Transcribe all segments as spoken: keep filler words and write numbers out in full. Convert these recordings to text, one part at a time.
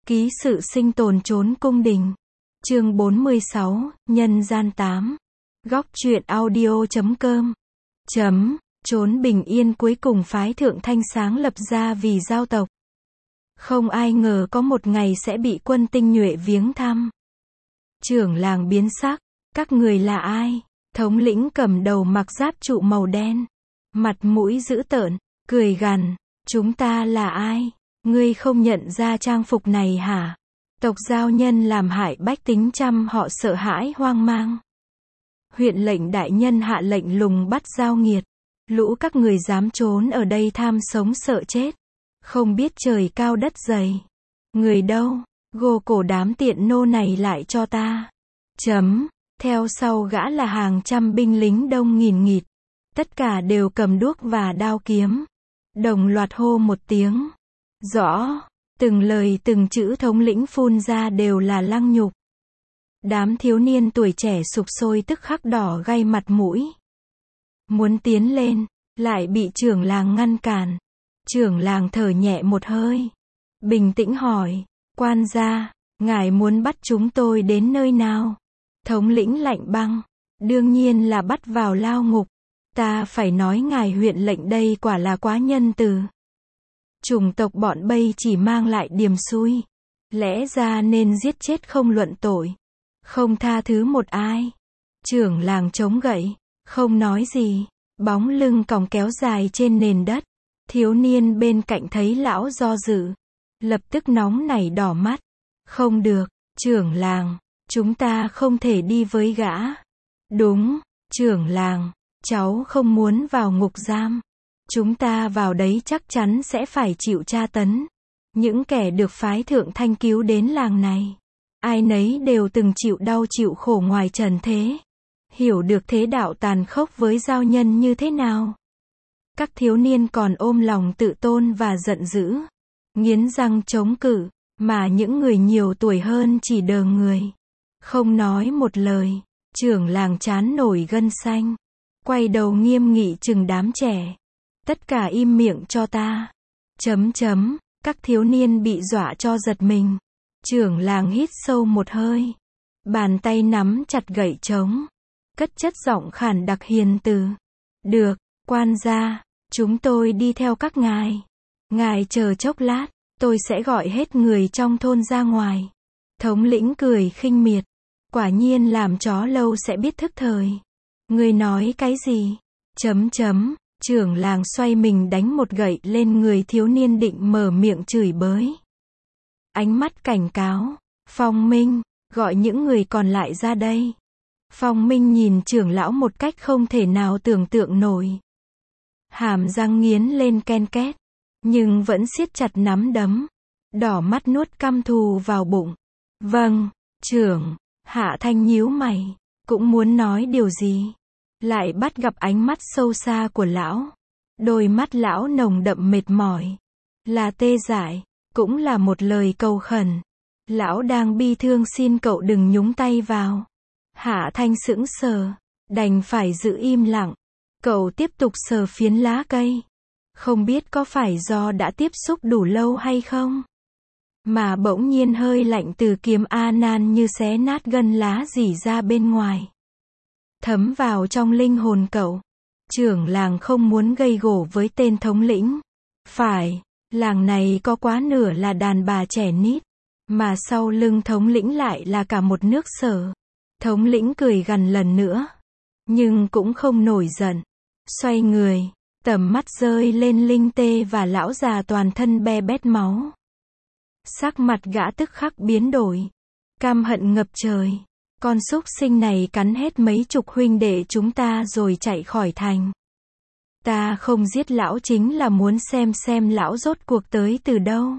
Ký sự sinh tồn trốn cung đình. Chương bốn mươi sáu, Nhân gian tám. Góc truyện audio chấm com. Chấm, trốn bình yên cuối cùng phái Thượng Thanh sáng lập ra vì giao tộc. Không ai ngờ có một ngày sẽ bị quân tinh nhuệ viếng thăm. Trưởng làng biến sắc, các người là ai? Thống lĩnh cầm đầu mặc giáp trụ màu đen, mặt mũi dữ tợn, cười gằn, chúng ta là ai? Ngươi không nhận ra trang phục này hả? Tộc giao nhân làm hại bách tính trăm họ sợ hãi hoang mang. Huyện lệnh đại nhân hạ lệnh lùng bắt giao nghiệt. Lũ các người dám trốn ở đây tham sống sợ chết. Không biết trời cao đất dày. Người đâu? Gô cổ đám tiện nô này lại cho ta. Chấm. Theo sau gã là hàng trăm binh lính đông nghìn nghịt. Tất cả đều cầm đuốc và đao kiếm. Đồng loạt hô một tiếng. Rõ. Từng lời từng chữ thống lĩnh phun ra đều là lăng nhục. Đám thiếu niên tuổi trẻ sục sôi tức khắc đỏ gay mặt mũi. Muốn tiến lên, lại bị trưởng làng ngăn cản. Trưởng làng thở nhẹ một hơi. Bình tĩnh hỏi, quan gia, ngài muốn bắt chúng tôi đến nơi nào? Thống lĩnh lạnh băng, đương nhiên là bắt vào lao ngục. Ta phải nói ngài huyện lệnh đây quả là quá nhân từ. Chủng tộc bọn Bây chỉ mang lại điềm xui. Lẽ ra nên giết chết không luận tội. Không tha thứ một ai. Trưởng làng chống gậy, không nói gì. Bóng lưng còng kéo dài trên nền đất. Thiếu niên bên cạnh thấy lão do dự. Lập tức nóng nảy đỏ mắt. Không được, trưởng làng, chúng ta không thể đi với gã. Đúng, trưởng làng, cháu không muốn vào ngục giam. Chúng ta vào đấy chắc chắn sẽ phải chịu tra tấn. Những kẻ được phái Thượng Thanh cứu đến làng này, ai nấy đều từng chịu đau chịu khổ ngoài trần thế. Hiểu được thế đạo tàn khốc với giao nhân như thế nào. Các thiếu niên còn ôm lòng tự tôn và giận dữ. Nghiến răng chống cự, mà những người nhiều tuổi hơn chỉ đờ người. Không nói một lời, trưởng làng chán nổi gân xanh. Quay đầu nghiêm nghị chừng đám trẻ. Tất cả im miệng cho ta. Chấm chấm, các thiếu niên bị dọa cho giật mình. Trưởng làng hít sâu một hơi. Bàn tay nắm chặt gậy trống. Cất chất giọng khàn đặc hiền từ. Được, quan gia, chúng tôi đi theo các ngài. Ngài chờ chốc lát, tôi sẽ gọi hết người trong thôn ra ngoài. Thống lĩnh cười khinh miệt. Quả nhiên làm chó lâu sẽ biết thức thời. Ngươi nói cái gì? Chấm chấm. Trưởng làng xoay mình đánh một gậy lên người thiếu niên định mở miệng chửi bới. Ánh mắt cảnh cáo. Phong Minh, gọi những người còn lại ra đây. Phong Minh nhìn trưởng lão một cách không thể nào tưởng tượng nổi. Hàm răng nghiến lên ken két. Nhưng vẫn siết chặt nắm đấm. Đỏ mắt nuốt căm thù vào bụng. Vâng, trưởng. Hạ Thanh nhíu mày. Cũng muốn nói điều gì. Lại bắt gặp ánh mắt sâu xa của lão. Đôi mắt lão nồng đậm mệt mỏi. Là tê dại, cũng là một lời cầu khẩn. Lão đang bi thương xin cậu đừng nhúng tay vào. Hạ Thanh sững sờ, đành phải giữ im lặng. Cậu tiếp tục sờ phiến lá cây. Không biết có phải do đã tiếp xúc đủ lâu hay không? Mà bỗng nhiên hơi lạnh từ kiếm A Nan như xé nát gân lá rỉ ra bên ngoài. Thấm vào trong linh hồn cậu. Trưởng làng không muốn gây gổ với tên thống lĩnh. Phải, làng này có quá nửa là đàn bà trẻ nít. Mà sau lưng thống lĩnh lại là cả một nước Sở. Thống lĩnh cười gằn lần nữa. Nhưng cũng không nổi giận. Xoay người, tầm mắt rơi lên Linh Tê và lão già toàn thân be bét máu. Sắc mặt gã tức khắc biến đổi. Căm hận ngập trời. Con súc sinh này cắn hết mấy chục huynh đệ chúng ta rồi chạy khỏi thành. Ta không giết lão chính là muốn xem xem lão rốt cuộc tới từ đâu.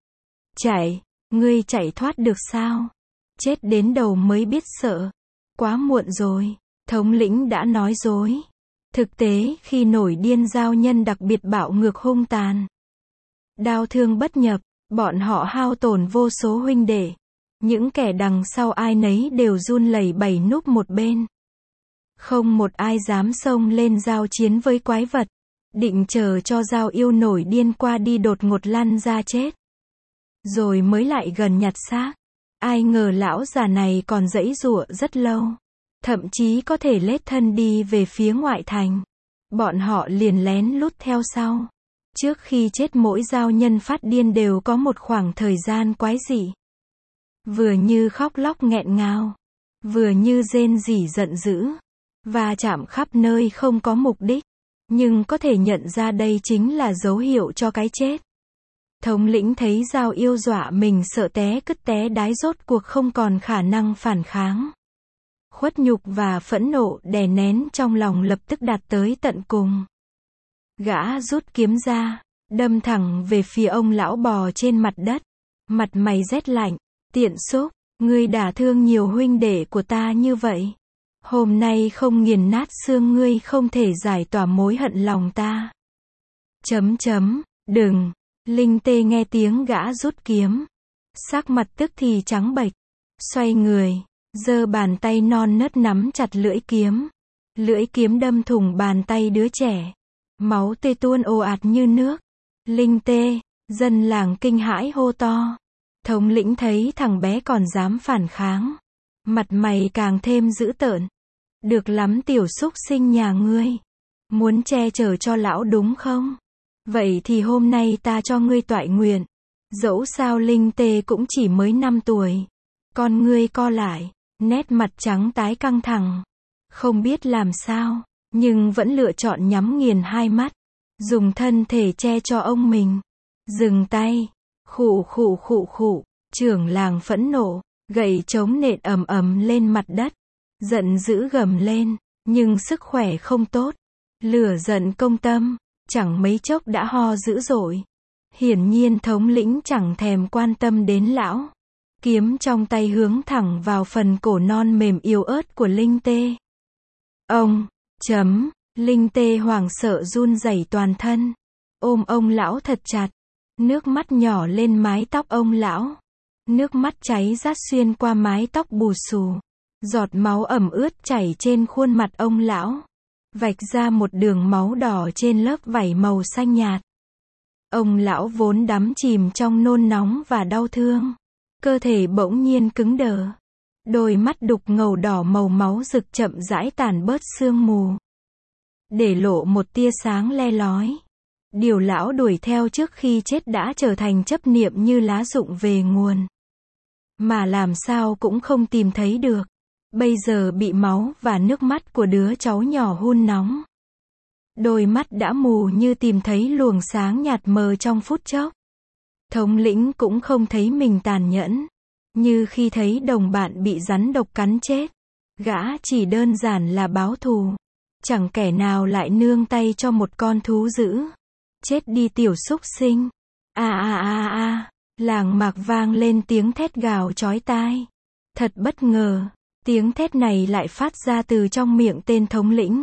Chạy, ngươi chạy thoát được sao? Chết đến đầu mới biết sợ. Quá muộn rồi, thống lĩnh đã nói dối. Thực tế khi nổi điên giao nhân đặc biệt bạo ngược hung tàn. Đau thương bất nhập, bọn họ hao tổn vô số huynh đệ. Những kẻ đằng sau ai nấy đều run lẩy bẩy núp một bên. Không một ai dám xông lên giao chiến với quái vật. Định chờ cho giao yêu nổi điên qua đi đột ngột lăn ra chết. rồi mới lại gần nhặt xác. Ai ngờ lão già này còn giãy giụa rất lâu, thậm chí có thể lết thân đi về phía ngoại thành. Bọn họ liền lén lút theo sau. Trước khi chết mỗi giao nhân phát điên đều có một khoảng thời gian quái dị. Vừa như khóc lóc nghẹn ngào, vừa như rên rỉ giận dữ, và chạm khắp nơi không có mục đích. Nhưng có thể nhận ra đây chính là dấu hiệu cho cái chết. Thống lĩnh thấy Dao yêu dọa mình sợ té cứt té đái, rốt cuộc không còn khả năng phản kháng. Khuất nhục và phẫn nộ đè nén trong lòng lập tức đạt tới tận cùng. Gã rút kiếm ra, đâm thẳng về phía ông lão bò trên mặt đất. Mặt mày rét lạnh, tiện xúc, ngươi đả thương nhiều huynh đệ của ta như vậy. Hôm nay không nghiền nát xương ngươi không thể giải tỏa mối hận lòng ta. Chấm chấm, đừng. Linh Tê nghe tiếng gã rút kiếm, sắc mặt tức thì trắng bệch, xoay người, giơ bàn tay non nớt nắm chặt lưỡi kiếm. Lưỡi kiếm đâm thủng bàn tay đứa trẻ. Máu tươi tuôn ồ ạt như nước. Linh Tê, dân làng kinh hãi hô to. Thống lĩnh thấy thằng bé còn dám phản kháng, mặt mày càng thêm dữ tợn. Được lắm tiểu xúc sinh nhà ngươi, muốn che chở cho lão đúng không? Vậy thì hôm nay ta cho ngươi toại nguyện. Dẫu sao Linh Tê cũng chỉ mới năm tuổi. Con ngươi co lại, nét mặt trắng tái căng thẳng, không biết làm sao, nhưng vẫn lựa chọn nhắm nghiền hai mắt, dùng thân thể che cho ông mình. Dừng tay, khụ khụ khụ khụ, trưởng làng phẫn nộ, gậy trống nện ầm ầm lên mặt đất, giận dữ gầm lên, nhưng sức khỏe không tốt, lửa giận công tâm, chẳng mấy chốc đã ho dữ dội. Hiển nhiên thống lĩnh chẳng thèm quan tâm đến lão. Kiếm trong tay hướng thẳng vào phần cổ non mềm yếu ớt của Linh Tê. Ông, chấm, Linh Tê hoảng sợ run rẩy toàn thân, ôm ông lão thật chặt, nước mắt nhỏ lên mái tóc ông lão. Nước mắt cháy rát xuyên qua mái tóc bù xù, giọt máu ẩm ướt chảy trên khuôn mặt ông lão, vạch ra một đường máu đỏ trên lớp vảy màu xanh nhạt. Ông lão vốn đắm chìm trong nôn nóng và đau thương, cơ thể bỗng nhiên cứng đờ. Đôi mắt đục ngầu đỏ màu máu rực chậm rãi tản bớt sương mù, để lộ một tia sáng le lói. Điều lão đuổi theo trước khi chết đã trở thành chấp niệm như lá rụng về nguồn, mà làm sao cũng không tìm thấy được. Bây giờ bị máu và nước mắt của đứa cháu nhỏ hun nóng. Đôi mắt đã mù như tìm thấy luồng sáng nhạt mờ trong phút chốc. Thống lĩnh cũng không thấy mình tàn nhẫn, như khi thấy đồng bạn bị rắn độc cắn chết. Gã chỉ đơn giản là báo thù. Chẳng kẻ nào lại nương tay cho một con thú dữ. Chết đi tiểu súc sinh. A a a a, làng mạc vang lên tiếng thét gào chói tai. Thật bất ngờ, tiếng thét này lại phát ra từ trong miệng tên thống lĩnh.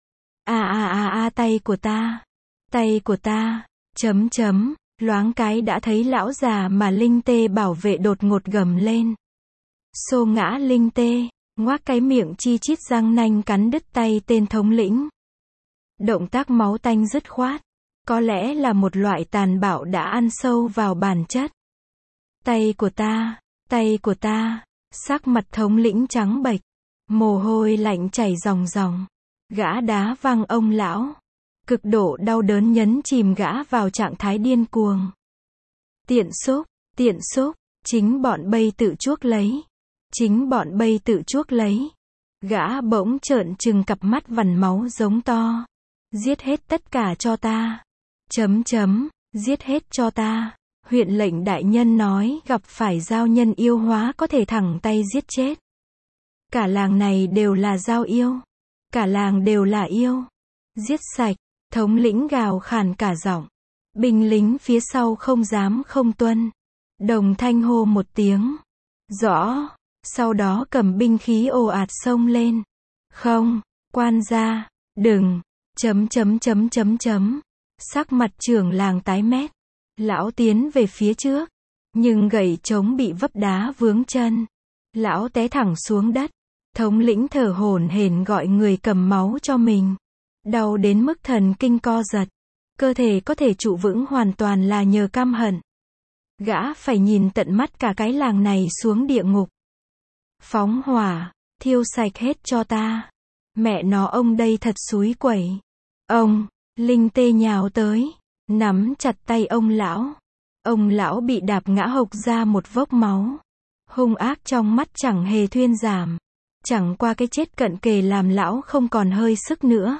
A a a a, tay của ta, tay của ta, chấm chấm, loáng cái đã thấy lão già mà Linh Tê bảo vệ đột ngột gầm lên. Xô ngã Linh Tê, ngoác cái miệng chi chít răng nanh cắn đứt tay tên thống lĩnh. Động tác máu tanh dứt khoát, có lẽ là một loại tàn bạo đã ăn sâu vào bản chất. Tay của ta, tay của ta, sắc mặt thống lĩnh trắng bệch, mồ hôi lạnh chảy ròng ròng. Gã đá văng ông lão, cực độ đau đớn nhấn chìm gã vào trạng thái điên cuồng. Tiện xúc, tiện xúc, chính bọn bây tự chuốc lấy, chính bọn bây tự chuốc lấy. Gã bỗng trợn trừng cặp mắt vằn máu giống to. Giết hết tất cả cho ta. Chấm chấm, giết hết cho ta. Huyện lệnh đại nhân nói gặp phải giao nhân yêu hóa có thể thẳng tay giết chết. Cả làng này đều là giao yêu. Cả làng đều là yêu. Giết sạch, thống lĩnh gào khàn cả giọng. Binh lính phía sau không dám không tuân. Đồng thanh hô một tiếng. Rõ, sau đó cầm binh khí ồ ạt xông lên. Không, quan gia, đừng, chấm chấm chấm chấm chấm. Sắc mặt trưởng làng tái mét. Lão tiến về phía trước, nhưng gậy trống bị vấp đá vướng chân. Lão té thẳng xuống đất. Thống lĩnh thở hổn hển gọi người cầm máu cho mình. Đau đến mức thần kinh co giật. Cơ thể có thể trụ vững hoàn toàn là nhờ căm hận. Gã phải nhìn tận mắt cả cái làng này xuống địa ngục. Phóng hỏa, thiêu sạch hết cho ta. Mẹ nó ông đây thật xúi quẩy. Ông, Linh Tê nhào tới, nắm chặt tay ông lão. Ông lão bị đạp ngã hộc ra một vốc máu. Hung ác trong mắt chẳng hề thuyên giảm. Chẳng qua cái chết cận kề làm lão không còn hơi sức nữa.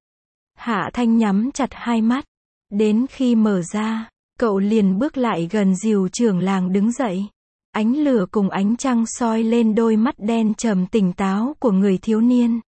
Hạ Thanh nhắm chặt hai mắt. Đến khi mở ra, cậu liền bước lại gần dìu trưởng làng đứng dậy. Ánh lửa cùng ánh trăng soi lên đôi mắt đen trầm tỉnh táo của người thiếu niên.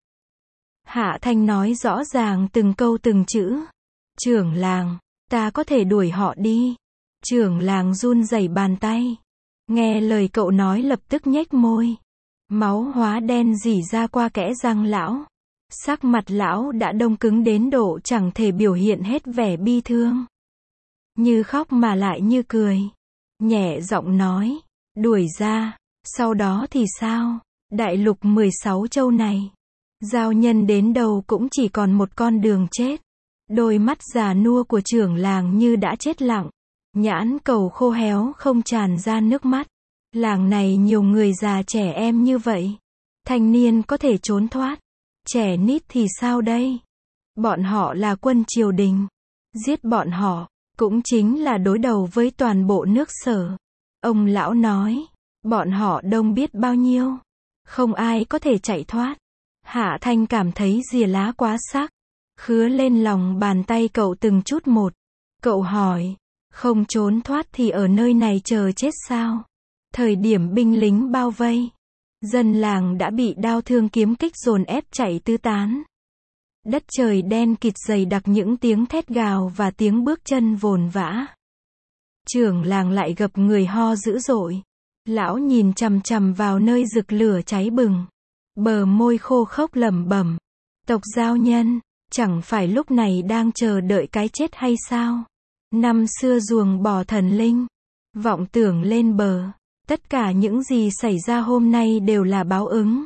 Hạ Thanh nói rõ ràng từng câu từng chữ. Trưởng làng, ta có thể đuổi họ đi. Trưởng làng run rẩy bàn tay. Nghe lời cậu nói lập tức nhếch môi. Máu hóa đen rỉ ra qua kẽ răng lão. Sắc mặt lão đã đông cứng đến độ chẳng thể biểu hiện hết vẻ bi thương. Như khóc mà lại như cười. Nhẹ giọng nói, đuổi ra, sau đó thì sao? Đại lục mười sáu châu này, giao nhân đến đâu cũng chỉ còn một con đường chết. Đôi mắt già nua của trưởng làng như đã chết lặng. Nhãn cầu khô héo không tràn ra nước mắt. Làng này nhiều người già trẻ em như vậy. Thanh niên có thể trốn thoát. Trẻ nít thì sao đây? Bọn họ là quân triều đình. Giết bọn họ, cũng chính là đối đầu với toàn bộ nước Sở. Ông lão nói, bọn họ đông biết bao nhiêu. Không ai có thể chạy thoát. Hạ Thanh cảm thấy rìa lá quá sắc. Khứa lên lòng bàn tay cậu từng chút một. Cậu hỏi, không trốn thoát thì ở nơi này chờ chết sao? Thời điểm binh lính bao vây, dân làng đã bị đao thương kiếm kích dồn ép chạy tứ tán. Đất trời đen kịt dày đặc những tiếng thét gào và tiếng bước chân vồn vã. Trưởng làng lại gặp người ho dữ dội. Lão nhìn chằm chằm vào nơi rực lửa cháy bừng. Bờ môi khô khốc lẩm bẩm. Tộc giao nhân, chẳng phải lúc này đang chờ đợi cái chết hay sao? Năm xưa ruồng bỏ thần linh. Vọng tưởng lên bờ. Tất cả những gì xảy ra hôm nay đều là báo ứng.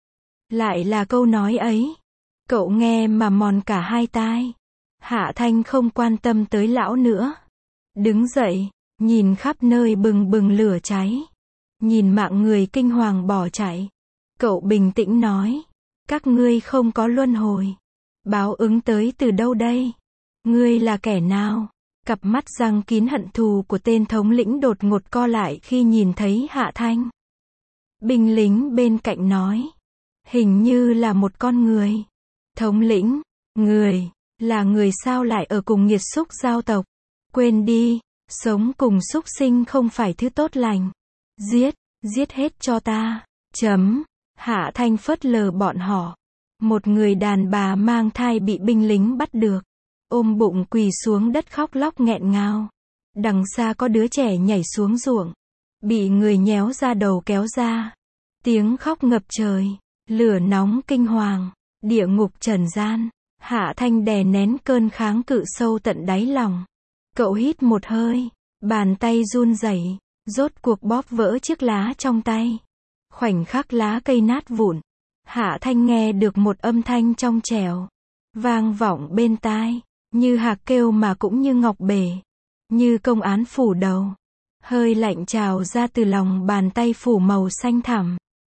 Lại là câu nói ấy. Cậu nghe mà mòn cả hai tai. Hạ Thanh không quan tâm tới lão nữa. Đứng dậy, nhìn khắp nơi bừng bừng lửa cháy. Nhìn mạng người kinh hoàng bỏ chạy. Cậu bình tĩnh nói. Các ngươi không có luân hồi. Báo ứng tới từ đâu đây? Ngươi là kẻ nào? Cặp mắt răng kín hận thù của tên thống lĩnh đột ngột co lại khi nhìn thấy Hạ Thanh. Binh lính bên cạnh nói. Hình như là một con người. Thống lĩnh, người, là người sao lại ở cùng nghiệt xúc giao tộc? Quên đi, sống cùng xúc sinh không phải thứ tốt lành. Giết, giết hết cho ta. Chấm. Hạ Thanh phớt lờ bọn họ. Một người đàn bà mang thai bị binh lính bắt được. Ôm bụng quỳ xuống đất khóc lóc nghẹn ngào. Đằng xa có đứa trẻ nhảy xuống ruộng. Bị người nhéo ra đầu kéo ra. Tiếng khóc ngập trời. Lửa nóng kinh hoàng. Địa ngục trần gian. Hạ Thanh đè nén cơn kháng cự sâu tận đáy lòng. Cậu hít một hơi. Bàn tay run rẩy. Rốt cuộc bóp vỡ chiếc lá trong tay. Khoảnh khắc lá cây nát vụn. Hạ Thanh nghe được một âm thanh trong trẻo. Vang vọng bên tai. Như hạc kêu mà cũng như ngọc bể. Như công án phủ đầu. Hơi lạnh trào ra từ lòng bàn tay phủ màu xanh thẳm.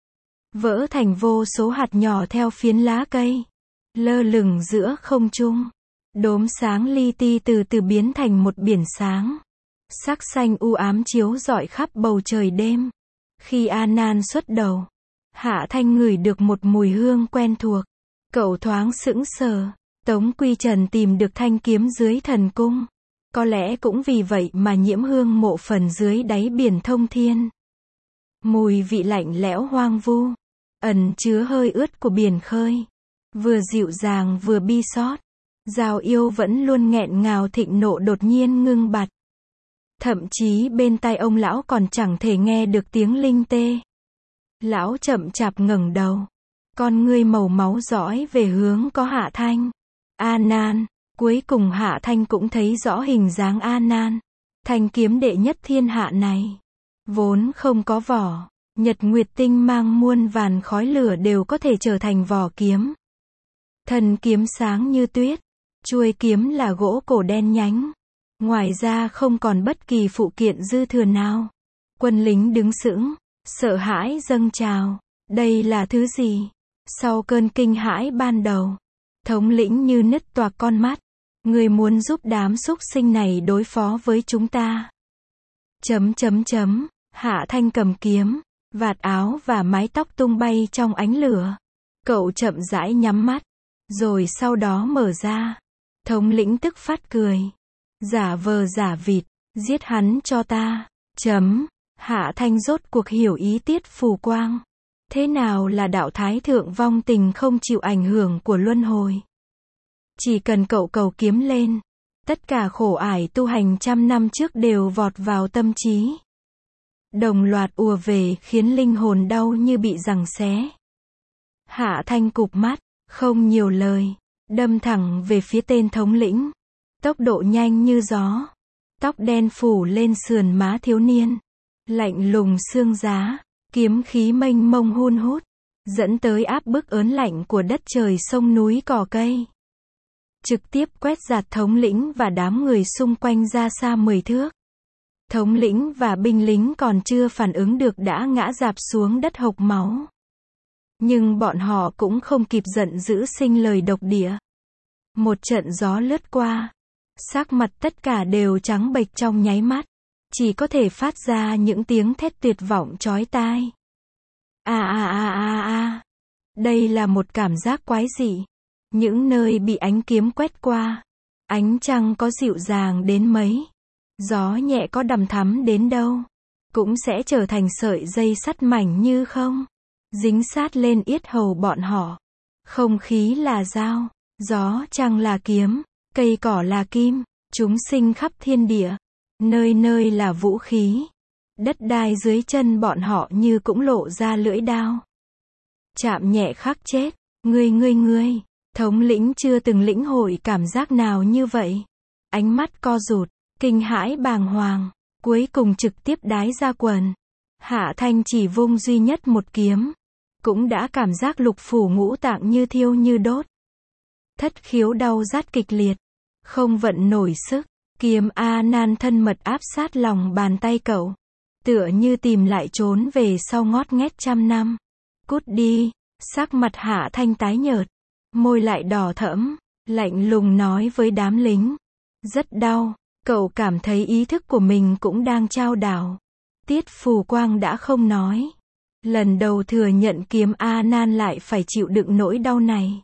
Vỡ thành vô số hạt nhỏ theo phiến lá cây. Lơ lửng giữa không trung. Đốm sáng li ti từ từ biến thành một biển sáng. Sắc xanh u ám chiếu rọi khắp bầu trời đêm. Khi A Nan xuất đầu, Hạ Thanh ngửi được một mùi hương quen thuộc. Cậu thoáng sững sờ. Tống Quy Trần tìm được thanh kiếm dưới thần cung. Có lẽ cũng vì vậy mà nhiễm hương mộ phần dưới đáy biển thông thiên. Mùi vị lạnh lẽo hoang vu, ẩn chứa hơi ướt của biển khơi. Vừa dịu dàng vừa bi xót. Giao yêu vẫn luôn nghẹn ngào thịnh nộ đột nhiên ngưng bặt. Thậm chí bên tai ông lão còn chẳng thể nghe được tiếng linh tê. Lão chậm chạp ngẩng đầu. Con ngươi màu máu dõi về hướng có Hạ Thanh. A Nan. Cuối cùng Hạ Thanh cũng thấy rõ hình dáng A Nan. Thanh kiếm đệ nhất thiên hạ này. Vốn không có vỏ. Nhật Nguyệt Tinh mang muôn vàn khói lửa đều có thể trở thành vỏ kiếm. Thân kiếm sáng như tuyết. Chuôi kiếm là gỗ cổ đen nhánh. Ngoài ra không còn bất kỳ phụ kiện dư thừa nào. Quân lính đứng sững, sợ hãi dâng trào. Đây là thứ gì? Sau cơn kinh hãi ban đầu, thống lĩnh như nứt toạc con mắt. Người muốn giúp đám súc sinh này đối phó với chúng ta. Chấm chấm chấm, Hạ Thanh cầm kiếm, vạt áo và mái tóc tung bay trong ánh lửa. Cậu chậm rãi nhắm mắt, rồi sau đó mở ra. Thống lĩnh tức phát cười. Giả vờ giả vịt, giết hắn cho ta. Chấm, Hạ Thanh rốt cuộc hiểu ý Tiết Phù Quang. Thế nào là đạo thái thượng vong tình không chịu ảnh hưởng của luân hồi? Chỉ cần cậu cầu kiếm lên, tất cả khổ ải tu hành trăm năm trước đều vọt vào tâm trí. Đồng loạt ùa về khiến linh hồn đau như bị giằng xé. Hạ Thanh cụp mắt, không nhiều lời, đâm thẳng về phía tên thống lĩnh. Tốc độ nhanh như gió. Tóc đen phủ lên sườn má thiếu niên. Lạnh lùng xương giá, kiếm khí mênh mông hun hút, dẫn tới áp bức ớn lạnh của đất trời sông núi cỏ cây. Trực tiếp quét dạt thống lĩnh và đám người xung quanh ra xa mười thước. Thống lĩnh và binh lính còn chưa phản ứng được đã ngã rạp xuống đất hộc máu. Nhưng bọn họ cũng không kịp giận dữ sinh lời độc địa. Một trận gió lướt qua, sắc mặt tất cả đều trắng bệch trong nháy mắt, chỉ có thể phát ra những tiếng thét tuyệt vọng chói tai. A a a a a. Đây là một cảm giác quái dị. Những nơi bị ánh kiếm quét qua, ánh trăng có dịu dàng đến mấy, gió nhẹ có đằm thắm đến đâu, cũng sẽ trở thành sợi dây sắt mảnh như không, dính sát lên yết hầu bọn họ. Không khí là dao, gió trăng là kiếm, cây cỏ là kim, chúng sinh khắp thiên địa, nơi nơi là vũ khí. Đất đai dưới chân bọn họ như cũng lộ ra lưỡi đao. Chạm nhẹ khắc chết, ngươi ngươi ngươi. Thống lĩnh chưa từng lĩnh hội cảm giác nào như vậy. Ánh mắt co rụt, kinh hãi bàng hoàng, cuối cùng trực tiếp đái ra quần. Hạ Thanh chỉ vung duy nhất một kiếm, cũng đã cảm giác lục phủ ngũ tạng như thiêu như đốt. Thất khiếu đau rát kịch liệt, không vận nổi sức, kiếm A Nan thân mật áp sát lòng bàn tay cậu, tựa như tìm lại trốn về sau ngót nghét trăm năm. Cút đi, sắc mặt Hạ Thanh tái nhợt, môi lại đỏ thẫm, lạnh lùng nói với đám lính. Rất đau, cậu cảm thấy ý thức của mình cũng đang chao đảo. Tiết Phù Quang đã không nói. Lần đầu thừa nhận kiếm A Nan lại phải chịu đựng nỗi đau này.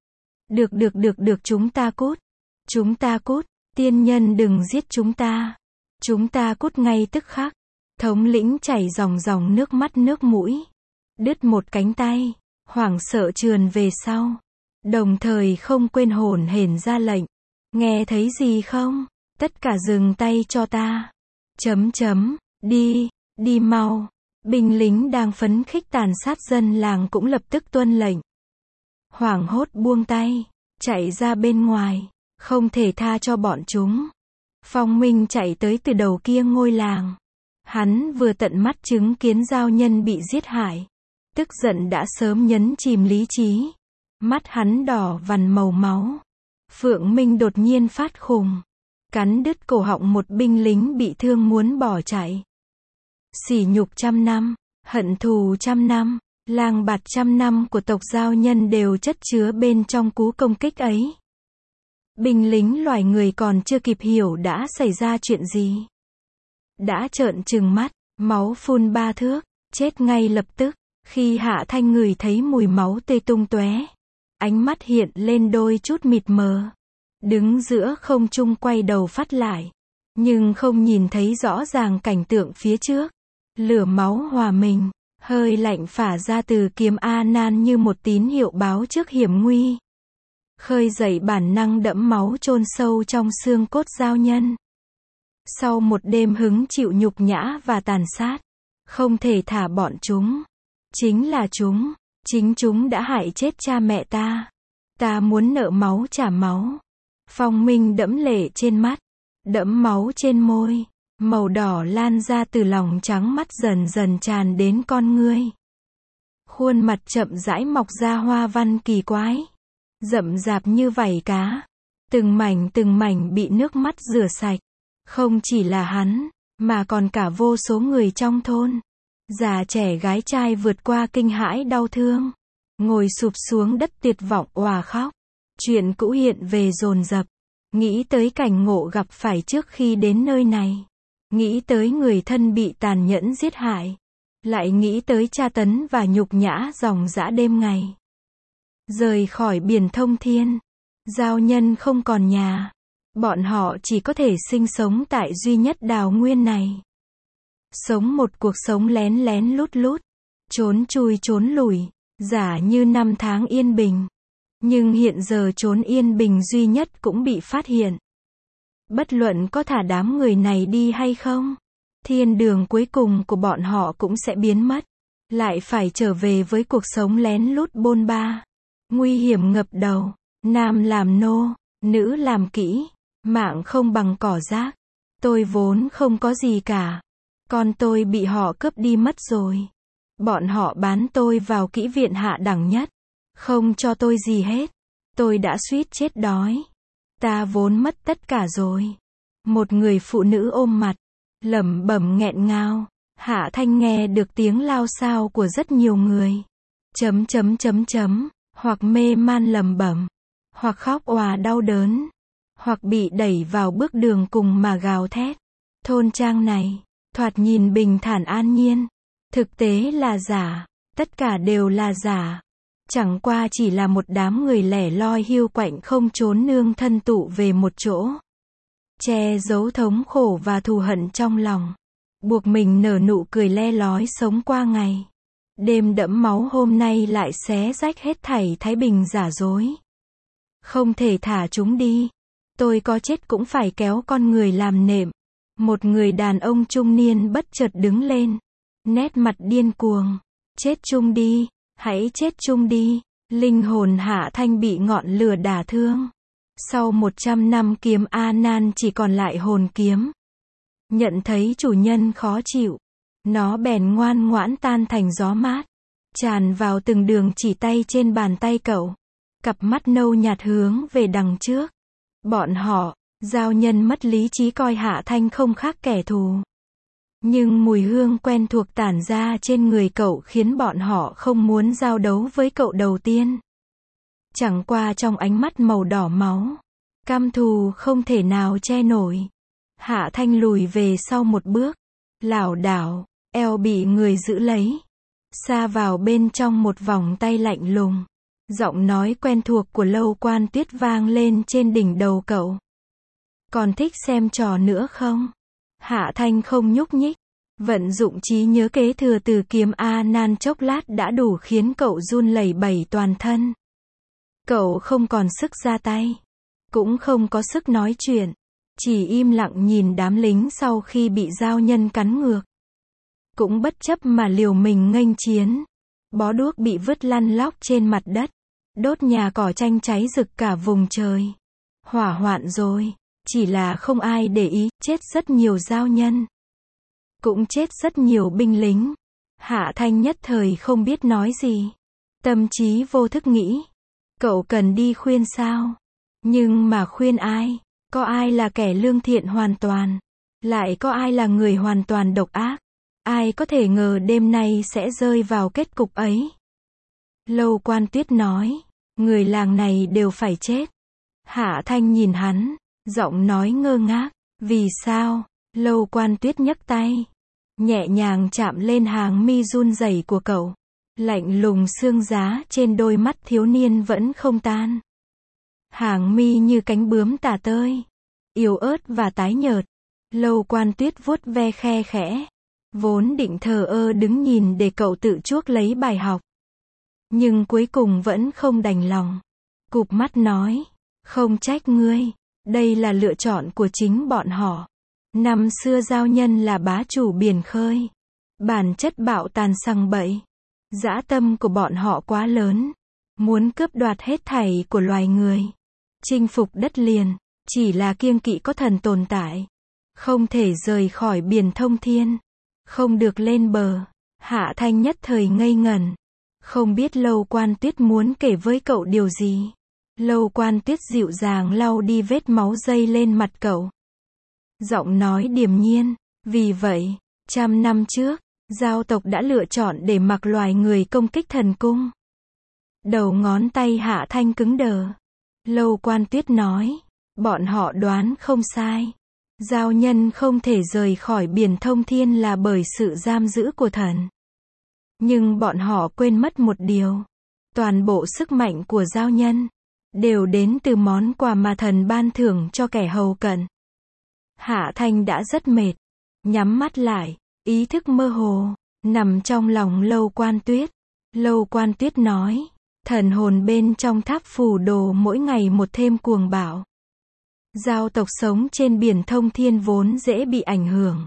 Được được được được chúng ta cút. Chúng ta cút, tiên nhân đừng giết chúng ta. Chúng ta cút ngay tức khắc. Thống lĩnh chảy ròng ròng nước mắt nước mũi. Đứt một cánh tay, hoảng sợ trườn về sau. Đồng thời không quên hồn hển ra lệnh. Nghe thấy gì không? Tất cả dừng tay cho ta. Chấm chấm, đi, đi mau. Binh lính đang phấn khích tàn sát dân làng cũng lập tức tuân lệnh. Hoảng hốt buông tay, chạy ra bên ngoài, không thể tha cho bọn chúng. Phong Minh chạy tới từ đầu kia ngôi làng. Hắn vừa tận mắt chứng kiến giao nhân bị giết hại. Tức giận đã sớm nhấn chìm lý trí. Mắt hắn đỏ vằn màu máu. Phượng Minh đột nhiên phát khùng, cắn đứt cổ họng một binh lính bị thương muốn bỏ chạy. Sỉ nhục trăm năm, hận thù trăm năm, lang bạt trăm năm của tộc giao nhân đều chất chứa bên trong cú công kích ấy. Binh lính loài người còn chưa kịp hiểu đã xảy ra chuyện gì. Đã trợn trừng mắt, máu phun ba thước, chết ngay lập tức. Khi Hạ Thanh ngửi thấy mùi máu tươi tung tóe, ánh mắt hiện lên đôi chút mịt mờ. Đứng giữa không trung quay đầu phát lại, nhưng không nhìn thấy rõ ràng cảnh tượng phía trước. Lửa máu hòa mình, hơi lạnh phả ra từ kiếm A Nan như một tín hiệu báo trước hiểm nguy. Khơi dậy bản năng đẫm máu chôn sâu trong xương cốt giao nhân. Sau một đêm hứng chịu nhục nhã và tàn sát, không thể thả bọn chúng. Chính là chúng, chính chúng đã hại chết cha mẹ ta. Ta muốn nợ máu trả máu. Phong Minh đẫm lệ trên mắt, đẫm máu trên môi, màu đỏ lan ra từ lòng trắng mắt dần dần tràn đến con ngươi. Khuôn mặt chậm rãi mọc ra hoa văn kỳ quái, rậm rạp như vảy cá, từng mảnh từng mảnh bị nước mắt rửa sạch. Không chỉ là hắn, mà còn cả vô số người trong thôn. Già trẻ gái trai vượt qua kinh hãi đau thương. Ngồi sụp xuống đất tuyệt vọng òa khóc. Chuyện cũ hiện về dồn dập. Nghĩ tới cảnh ngộ gặp phải trước khi đến nơi này. Nghĩ tới người thân bị tàn nhẫn giết hại. Lại nghĩ tới tra tấn và nhục nhã ròng rã đêm ngày. Rời khỏi biển thông thiên. Giao nhân không còn nhà. Bọn họ chỉ có thể sinh sống tại duy nhất đào nguyên này. Sống một cuộc sống lén lén lút lút. Trốn chui trốn lủi. Giả như năm tháng yên bình. Nhưng hiện giờ trốn yên bình duy nhất cũng bị phát hiện. Bất luận có thả đám người này đi hay không, thiên đường cuối cùng của bọn họ cũng sẽ biến mất. Lại phải trở về với cuộc sống lén lút bôn ba. Nguy hiểm ngập đầu. Nam làm nô, nữ làm kỹ. Mạng không bằng cỏ rác. Tôi vốn không có gì cả. Con tôi bị họ cướp đi mất rồi. Bọn họ bán tôi vào kỹ viện hạ đẳng nhất. Không cho tôi gì hết. Tôi đã suýt chết đói. Ta vốn mất tất cả rồi. Một người phụ nữ ôm mặt, lẩm bẩm nghẹn ngào. Hạ Thanh nghe được tiếng lao xao của rất nhiều người. Chấm chấm chấm chấm, hoặc mê man lẩm bẩm, hoặc khóc òa đau đớn, hoặc bị đẩy vào bước đường cùng mà gào thét. Thôn trang này, thoạt nhìn bình thản an nhiên, thực tế là giả, tất cả đều là giả. Chẳng qua chỉ là một đám người lẻ loi hiu quạnh không trốn nương thân tụ về một chỗ. Che giấu thống khổ và thù hận trong lòng. Buộc mình nở nụ cười le lói sống qua ngày. Đêm đẫm máu hôm nay lại xé rách hết thảy thái bình giả dối. Không thể thả chúng đi. Tôi có chết cũng phải kéo con người làm nệm. Một người đàn ông trung niên bất chợt đứng lên. Nét mặt điên cuồng. Chết chung đi. Hãy chết chung đi. Linh hồn Hạ Thanh bị ngọn lửa đả thương. Sau một trăm năm kiếm A Nan chỉ còn lại hồn kiếm. Nhận thấy chủ nhân khó chịu. Nó bèn ngoan ngoãn tan thành gió mát. Tràn vào từng đường chỉ tay trên bàn tay cậu. Cặp mắt nâu nhạt hướng về đằng trước. Bọn họ, giao nhân mất lý trí coi Hạ Thanh không khác kẻ thù. Nhưng mùi hương quen thuộc tản ra trên người cậu khiến bọn họ không muốn giao đấu với cậu đầu tiên. Chẳng qua trong ánh mắt màu đỏ máu, căm thù không thể nào che nổi. Hạ Thanh lùi về sau một bước, lảo đảo, eo bị người giữ lấy. Sa vào bên trong một vòng tay lạnh lùng. Giọng nói quen thuộc của Lâu Quan Tuyết vang lên trên đỉnh đầu cậu. Còn thích xem trò nữa không? Hạ Thanh không nhúc nhích. Vận dụng trí nhớ kế thừa từ kiếm A Nan chốc lát đã đủ khiến cậu run lẩy bẩy toàn thân. Cậu không còn sức ra tay. Cũng không có sức nói chuyện. Chỉ im lặng nhìn đám lính sau khi bị giao nhân cắn ngược. Cũng bất chấp mà liều mình nghênh chiến. Bó đuốc bị vứt lăn lóc trên mặt đất. Đốt nhà cỏ tranh cháy rực cả vùng trời. Hỏa hoạn rồi. Chỉ là không ai để ý, chết rất nhiều giao nhân. Cũng chết rất nhiều binh lính. Hạ Thanh nhất thời không biết nói gì. Tâm trí vô thức nghĩ. Cậu cần đi khuyên sao? Nhưng mà khuyên ai? Có ai là kẻ lương thiện hoàn toàn? Lại có ai là người hoàn toàn độc ác? Ai có thể ngờ đêm nay sẽ rơi vào kết cục ấy? Lâu Quan Tuyết nói. Người làng này đều phải chết. Hạ Thanh nhìn hắn. Giọng nói ngơ ngác. Vì sao? Lâu Quan Tuyết nhấc tay. Nhẹ nhàng chạm lên hàng mi run rẩy của cậu. Lạnh lùng xương giá trên đôi mắt thiếu niên vẫn không tan. Hàng mi như cánh bướm tả tơi. Yếu ớt và tái nhợt. Lâu Quan Tuyết vuốt ve khe khẽ. Vốn định thờ ơ đứng nhìn để cậu tự chuốc lấy bài học. Nhưng cuối cùng vẫn không đành lòng. Cụp mắt nói. Không trách ngươi. Đây là lựa chọn của chính bọn họ. Năm xưa giao nhân là bá chủ biển khơi. Bản chất bạo tàn sằng bậy. Dã tâm của bọn họ quá lớn. Muốn cướp đoạt hết thảy của loài người. Chinh phục đất liền. Chỉ là kiêng kỵ có thần tồn tại. Không thể rời khỏi biển thông thiên. Không được lên bờ. Hạ Thanh nhất thời ngây ngẩn. Không biết Lâu Quan Tuyết muốn kể với cậu điều gì. Lâu Quan Tuyết dịu dàng lau đi vết máu dây lên mặt cậu. Giọng nói điềm nhiên. Vì vậy, trăm năm trước, Giao tộc đã lựa chọn để mặc loài người công kích thần cung. Đầu ngón tay Hạ Thanh cứng đờ. Lâu Quan Tuyết nói. Bọn họ đoán không sai. Giao nhân không thể rời khỏi biển thông thiên là bởi sự giam giữ của thần. Nhưng bọn họ quên mất một điều. Toàn bộ sức mạnh của giao nhân đều đến từ món quà mà thần ban thưởng cho kẻ hầu cận. Hạ Thanh đã rất mệt. Nhắm mắt lại, ý thức mơ hồ, nằm trong lòng Lâu Quan Tuyết. Lâu Quan Tuyết nói. Thần hồn bên trong tháp phù đồ mỗi ngày một thêm cuồng bạo. Giao tộc sống trên biển thông thiên vốn dễ bị ảnh hưởng.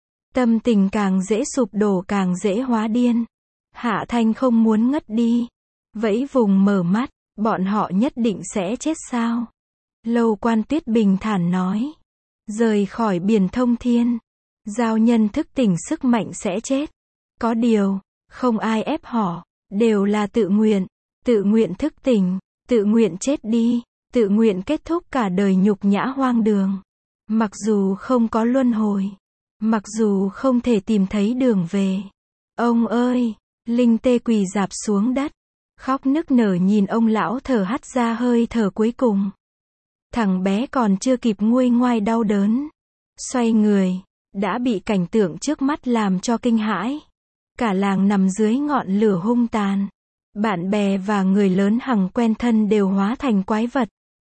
Tâm tình càng dễ sụp đổ càng dễ hóa điên. Hạ Thanh không muốn ngất đi. Vẫy vùng mở mắt, bọn họ nhất định sẽ chết sao? Lâu Quan Tuyết bình thản nói. Rời khỏi biển thông thiên, giao nhân thức tỉnh sức mạnh sẽ chết. Có điều, không ai ép họ, đều là tự nguyện, tự nguyện thức tỉnh, tự nguyện chết đi, tự nguyện kết thúc cả đời nhục nhã hoang đường. Mặc dù không có luân hồi, mặc dù không thể tìm thấy đường về. Ông ơi! Linh Tê quỳ rạp xuống đất, khóc nức nở nhìn ông lão thở hắt ra hơi thở cuối cùng. Thằng bé còn chưa kịp nguôi ngoai đau đớn, xoay người, đã bị cảnh tượng trước mắt làm cho kinh hãi. Cả làng nằm dưới ngọn lửa hung tàn. Bạn bè và người lớn hằng quen thân đều hóa thành quái vật.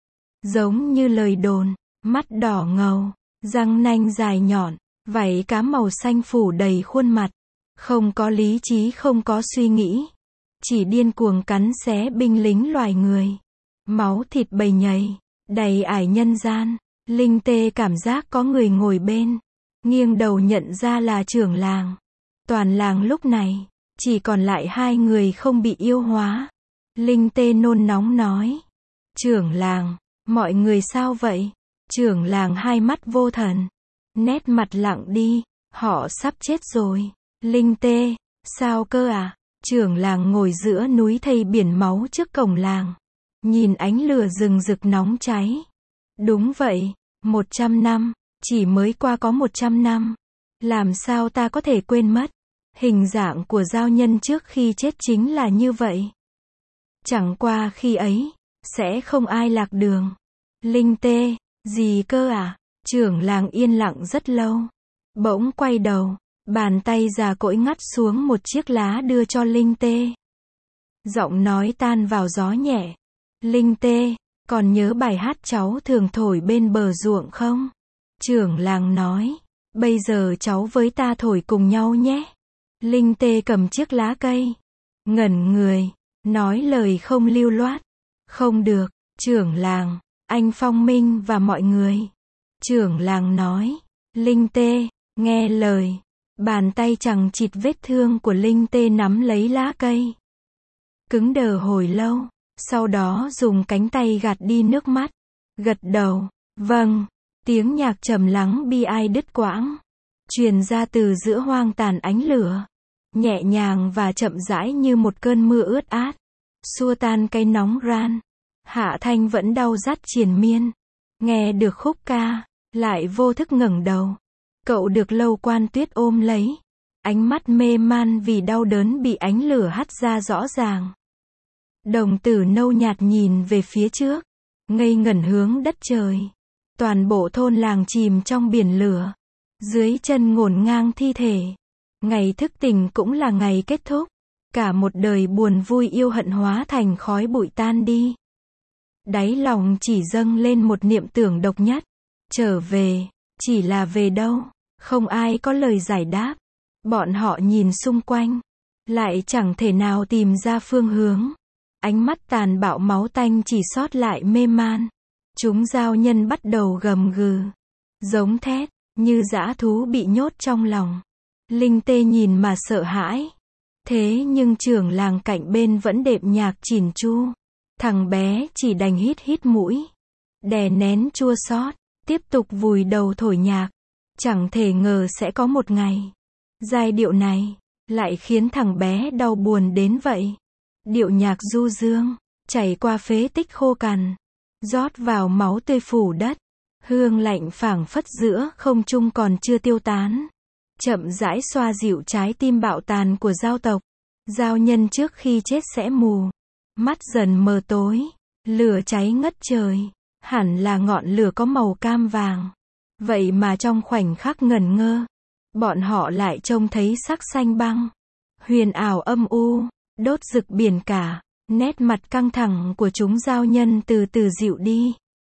Giống như lời đồn, mắt đỏ ngầu, răng nanh dài nhọn, vảy cá màu xanh phủ đầy khuôn mặt. Không có lý trí, không có suy nghĩ. Chỉ điên cuồng cắn xé binh lính loài người. Máu thịt bầy nhầy, đầy ải nhân gian. Linh Tê cảm giác có người ngồi bên. Nghiêng đầu nhận ra là trưởng làng. Toàn làng lúc này, chỉ còn lại hai người không bị yêu hóa. Linh Tê nôn nóng nói. Trưởng làng, mọi người sao vậy? Trưởng làng hai mắt vô thần. Nét mặt lặng đi, họ sắp chết rồi. Linh Tê, sao cơ à? Trưởng làng ngồi giữa núi thây biển máu trước cổng làng. Nhìn ánh lửa rừng rực nóng cháy. Đúng vậy, một trăm năm, chỉ mới qua có một trăm năm. Làm sao ta có thể quên mất? Hình dạng của giao nhân trước khi chết chính là như vậy. Chẳng qua khi ấy, sẽ không ai lạc đường. Linh Tê, gì cơ à? Trưởng làng yên lặng rất lâu. Bỗng quay đầu, bàn tay già cỗi ngắt xuống một chiếc lá đưa cho Linh Tê. Giọng nói tan vào gió nhẹ. Linh Tê, còn nhớ bài hát cháu thường thổi bên bờ ruộng không? Trưởng làng nói, bây giờ cháu với ta thổi cùng nhau nhé. Linh Tê cầm chiếc lá cây, ngẩn người, nói lời không lưu loát. Không được, trưởng làng, anh Phong Minh và mọi người. Trưởng làng nói, Linh Tê, nghe lời. Bàn tay chằng chịt vết thương của Linh Tê nắm lấy lá cây. Cứng đờ hồi lâu, sau đó dùng cánh tay gạt đi nước mắt. Gật đầu, vâng, tiếng nhạc trầm lắng bi ai đứt quãng. Truyền ra từ giữa hoang tàn ánh lửa. Nhẹ nhàng và chậm rãi như một cơn mưa ướt át. Xua tan cái nóng ran. Hạ Thanh vẫn đau rát triền miên. Nghe được khúc ca, lại vô thức ngẩng đầu. Cậu được Lâu Quan Tuyết ôm lấy. Ánh mắt mê man vì đau đớn bị ánh lửa hắt ra rõ ràng. Đồng tử nâu nhạt nhìn về phía trước. Ngây ngẩn hướng đất trời. Toàn bộ thôn làng chìm trong biển lửa. Dưới chân ngổn ngang thi thể. Ngày thức tỉnh cũng là ngày kết thúc. Cả một đời buồn vui yêu hận hóa thành khói bụi tan đi. Đáy lòng chỉ dâng lên một niệm tưởng độc nhất. Trở về, chỉ là về đâu? Không ai có lời giải đáp. Bọn họ nhìn xung quanh, lại chẳng thể nào tìm ra phương hướng. Ánh mắt tàn bạo máu tanh chỉ sót lại mê man. Chúng giao nhân bắt đầu gầm gừ, giống thét, như dã thú bị nhốt trong lòng. Linh Tê nhìn mà sợ hãi. Thế nhưng trưởng làng cạnh bên vẫn đệm nhạc chỉn chu. Thằng bé chỉ đành hít hít mũi, đè nén chua xót, tiếp tục vùi đầu thổi nhạc. Chẳng thể ngờ sẽ có một ngày, giai điệu này lại khiến thằng bé đau buồn đến vậy. Điệu nhạc du dương, chảy qua phế tích khô cằn, rót vào máu tươi phủ đất. Hương lạnh phảng phất giữa không trung còn chưa tiêu tán. Chậm rãi xoa dịu trái tim bạo tàn của giao tộc. Giao nhân trước khi chết sẽ mù. Mắt dần mờ tối. Lửa cháy ngất trời. Hẳn là ngọn lửa có màu cam vàng. Vậy mà trong khoảnh khắc ngẩn ngơ, bọn họ lại trông thấy sắc xanh băng. Huyền ảo âm u, đốt rực biển cả. Nét mặt căng thẳng của chúng giao nhân từ từ dịu đi.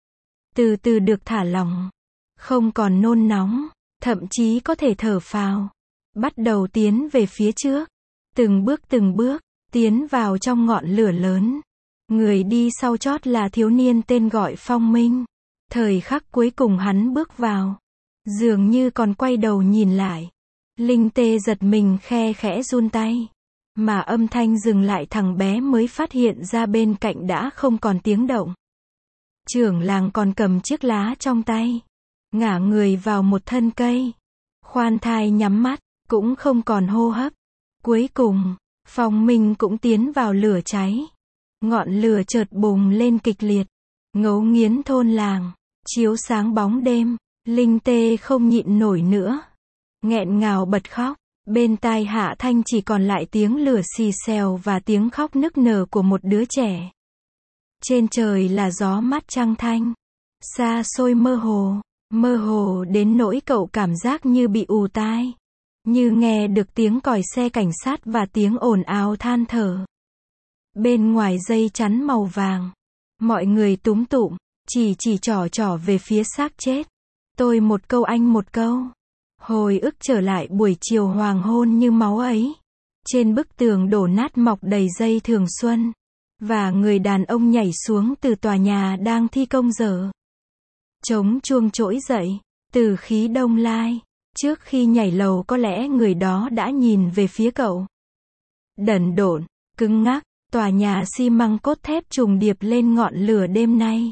Từ từ được thả lỏng. Không còn nôn nóng, thậm chí có thể thở phào. Bắt đầu tiến về phía trước. Từng bước từng bước, tiến vào trong ngọn lửa lớn. Người đi sau chót là thiếu niên tên gọi Phong Minh. Thời khắc cuối cùng hắn bước vào. Dường như còn quay đầu nhìn lại. Linh Tê giật mình khe khẽ run tay. Mà âm thanh dừng lại thằng bé mới phát hiện ra bên cạnh đã không còn tiếng động. Trưởng làng còn cầm chiếc lá trong tay. Ngả người vào một thân cây. Khoan thai nhắm mắt, cũng không còn hô hấp. Cuối cùng, Phong Minh cũng tiến vào lửa cháy. Ngọn lửa chợt bùng lên kịch liệt. Ngấu nghiến thôn làng. Chiếu sáng bóng đêm. Linh Tê không nhịn nổi nữa. Nghẹn ngào bật khóc. Bên tai Hạ Thanh chỉ còn lại tiếng lửa xì xèo và tiếng khóc nức nở của một đứa trẻ. Trên trời là gió mát trăng thanh. Xa xôi mơ hồ. Mơ hồ đến nỗi cậu cảm giác như bị ù tai. Như nghe được tiếng còi xe cảnh sát và tiếng ồn ào than thở. Bên ngoài dây chắn màu vàng. Mọi người túm tụm. Chỉ chỉ trỏ trỏ về phía xác chết. Tôi một câu anh một câu. Hồi ức trở lại buổi chiều hoàng hôn như máu ấy. Trên bức tường đổ nát mọc đầy dây thường xuân. Và người đàn ông nhảy xuống từ tòa nhà đang thi công dở. Trống chuông trỗi dậy. Từ khí đông lai. Trước khi nhảy lầu có lẽ người đó đã nhìn về phía cậu. Đần độn, cứng ngắc, tòa nhà xi măng cốt thép trùng điệp lên ngọn lửa đêm nay.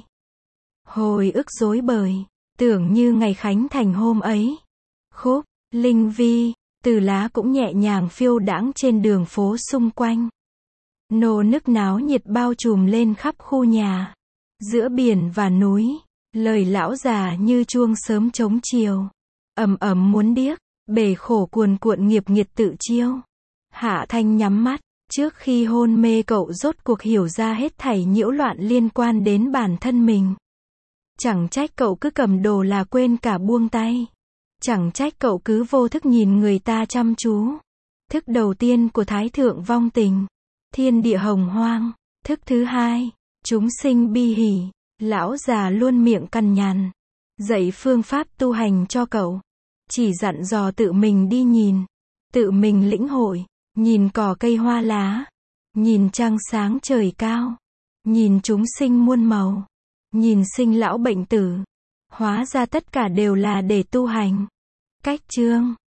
Hồi ức rối bời. Tưởng như ngày khánh thành hôm ấy. Khúc, Linh Vi, Từ Lá cũng nhẹ nhàng phiêu đãng trên đường phố xung quanh. Nô nức náo nhiệt bao trùm lên khắp khu nhà. Giữa biển và núi, lời lão già như chuông sớm trống chiều. Ầm ầm muốn điếc, bể khổ cuồn cuộn nghiệp nghiệt tự chiêu. Hạ Thanh nhắm mắt, trước khi hôn mê cậu rốt cuộc hiểu ra hết thảy nhiễu loạn liên quan đến bản thân mình. Chẳng trách cậu cứ cầm đồ là quên cả buông tay. Chẳng trách cậu cứ vô thức nhìn người ta chăm chú. Thức đầu tiên của Thái Thượng vong tình. Thiên địa hồng hoang. Thức thứ hai, chúng sinh bi hỉ. Lão già luôn miệng cằn nhằn. Dạy phương pháp tu hành cho cậu. Chỉ dặn dò tự mình đi nhìn. Tự mình lĩnh hội. Nhìn cỏ cây hoa lá. Nhìn trăng sáng trời cao. Nhìn chúng sinh muôn màu. Nhìn sinh lão bệnh tử. Hóa ra tất cả đều là để tu hành. Cách chương